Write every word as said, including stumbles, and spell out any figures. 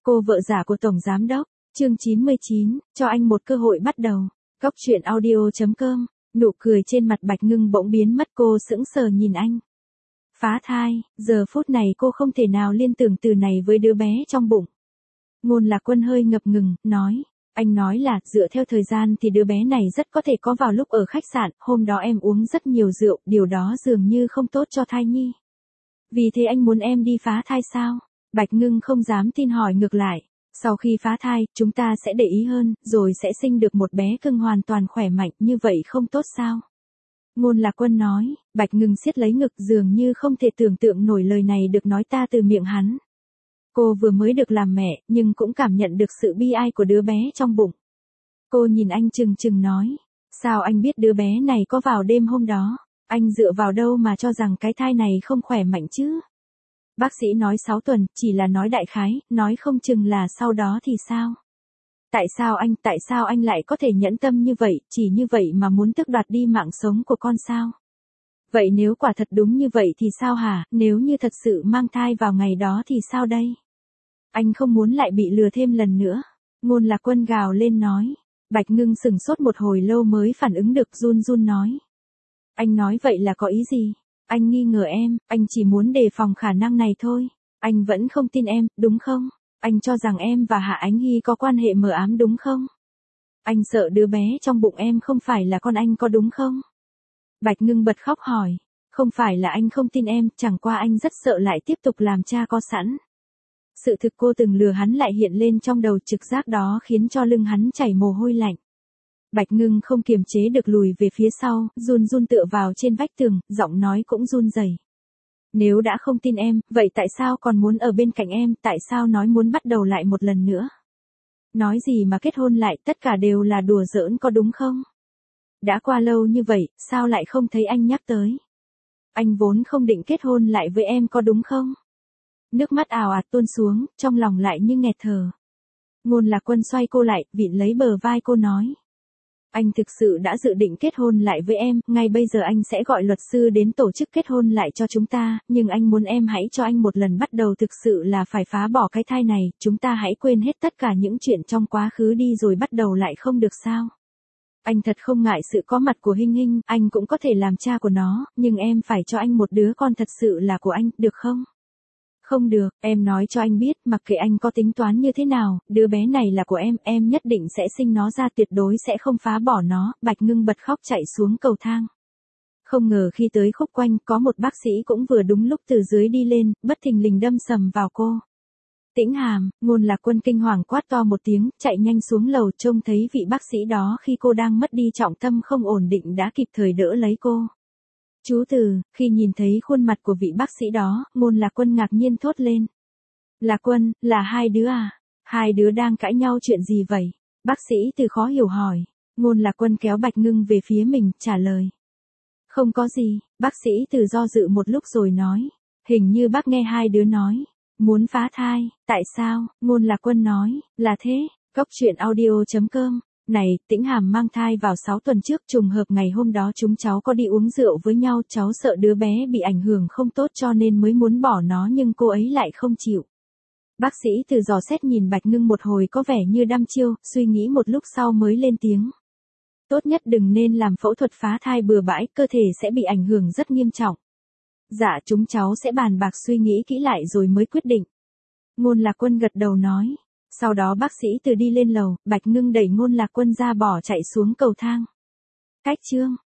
Cô vợ giả của Tổng Giám Đốc, chương chín mươi chín, cho anh một cơ hội bắt đầu. Cóc truyện audio chấm com, nụ cười trên mặt Bạch Ngưng bỗng biến mất, cô sững sờ nhìn anh. Phá thai, giờ phút này cô không thể nào liên tưởng từ này với đứa bé trong bụng. Ngôn Lạc Quân hơi ngập ngừng, nói, anh nói là dựa theo thời gian thì đứa bé này rất có thể có vào lúc ở khách sạn, hôm đó em uống rất nhiều rượu, điều đó dường như không tốt cho thai nhi. Vì thế anh muốn em đi phá thai sao? Bạch Ngưng không dám tin hỏi ngược lại. Sau khi phá thai, chúng ta sẽ để ý hơn, rồi sẽ sinh được một bé cưng hoàn toàn khỏe mạnh, như vậy không tốt sao? Ngôn Lạc Quân nói. Bạch Ngưng siết lấy ngực, dường như không thể tưởng tượng nổi lời này được nói ta từ miệng hắn. Cô vừa mới được làm mẹ, nhưng cũng cảm nhận được sự bi ai của đứa bé trong bụng. Cô nhìn anh chừng chừng nói. Sao anh biết đứa bé này có vào đêm hôm đó? Anh dựa vào đâu mà cho rằng cái thai này không khỏe mạnh chứ? Bác sĩ nói sáu tuần, chỉ là nói đại khái, nói không chừng là sau đó thì sao? Tại sao anh, tại sao anh lại có thể nhẫn tâm như vậy, chỉ như vậy mà muốn tước đoạt đi mạng sống của con sao? Vậy nếu quả thật đúng như vậy thì sao hả, nếu như thật sự mang thai vào ngày đó thì sao đây? Anh không muốn lại bị lừa thêm lần nữa. Ngôn Lạc Quân gào lên nói. Bạch Ngưng sững sốt một hồi lâu mới phản ứng được, run run nói. Anh nói vậy là có ý gì? Anh nghi ngờ em, anh chỉ muốn đề phòng khả năng này thôi. Anh vẫn không tin em, đúng không? Anh cho rằng em và Hạ Ánh Hy có quan hệ mờ ám đúng không? Anh sợ đứa bé trong bụng em không phải là con anh có đúng không? Bạch Ngưng bật khóc hỏi. Không phải là anh không tin em, chẳng qua anh rất sợ lại tiếp tục làm cha có sẵn. Sự thực cô từng lừa hắn lại hiện lên trong đầu, trực giác đó khiến cho lưng hắn chảy mồ hôi lạnh. Bạch Ngưng không kiềm chế được lùi về phía sau, run run tựa vào trên vách tường, giọng nói cũng run rẩy. Nếu đã không tin em, vậy tại sao còn muốn ở bên cạnh em, tại sao nói muốn bắt đầu lại một lần nữa? Nói gì mà kết hôn lại, tất cả đều là đùa giỡn có đúng không? Đã qua lâu như vậy, sao lại không thấy anh nhắc tới? Anh vốn không định kết hôn lại với em có đúng không? Nước mắt ào ạt tuôn xuống, trong lòng lại như nghẹt thở. Ngôn Lạc Quân xoay cô lại, vịn lấy bờ vai cô nói. Anh thực sự đã dự định kết hôn lại với em, ngay bây giờ anh sẽ gọi luật sư đến tổ chức kết hôn lại cho chúng ta, nhưng anh muốn em hãy cho anh một lần bắt đầu, thực sự là phải phá bỏ cái thai này, chúng ta hãy quên hết tất cả những chuyện trong quá khứ đi rồi bắt đầu lại không được sao? Anh thật không ngại sự có mặt của Hinh Hinh, anh cũng có thể làm cha của nó, nhưng em phải cho anh một đứa con thật sự là của anh, được không? Không được, em nói cho anh biết, mặc kệ anh có tính toán như thế nào, đứa bé này là của em, em nhất định sẽ sinh nó ra, tuyệt đối sẽ không phá bỏ nó. Bạch Ngưng bật khóc chạy xuống cầu thang. Không ngờ khi tới khúc quanh, có một bác sĩ cũng vừa đúng lúc từ dưới đi lên, bất thình lình đâm sầm vào cô. Tĩnh Hàm, Ngôn Lạc Quân kinh hoàng quát to một tiếng, chạy nhanh xuống lầu, trông thấy vị bác sĩ đó khi cô đang mất đi trọng tâm không ổn định đã kịp thời đỡ lấy cô. Chú Từ, khi nhìn thấy khuôn mặt của vị bác sĩ đó, Ngôn Lạc Quân ngạc nhiên thốt lên. Lạc Quân, là hai đứa à? Hai đứa đang cãi nhau chuyện gì vậy? Bác sĩ Từ khó hiểu hỏi. Ngôn Lạc Quân kéo Bạch Ngưng về phía mình, trả lời. Không có gì, bác sĩ Từ do dự một lúc rồi nói. Hình như bác nghe hai đứa nói. Muốn phá thai, tại sao? Ngôn Lạc Quân nói, là thế. Cóc truyện audio chấm com. Này, Tĩnh Hàm mang thai vào sáu tuần trước, trùng hợp ngày hôm đó chúng cháu có đi uống rượu với nhau, cháu sợ đứa bé bị ảnh hưởng không tốt cho nên mới muốn bỏ nó nhưng cô ấy lại không chịu. Bác sĩ Từ dò xét nhìn Bạch Ngưng một hồi có vẻ như đăm chiêu, suy nghĩ một lúc sau mới lên tiếng. Tốt nhất đừng nên làm phẫu thuật phá thai bừa bãi, cơ thể sẽ bị ảnh hưởng rất nghiêm trọng. Dạ, chúng cháu sẽ bàn bạc suy nghĩ kỹ lại rồi mới quyết định. Ngôn Lạc Quân gật đầu nói. Sau đó bác sĩ Từ đi lên lầu, Bạch Ngưng đẩy Ngôn Lạc Quân ra bỏ chạy xuống cầu thang. Cách chương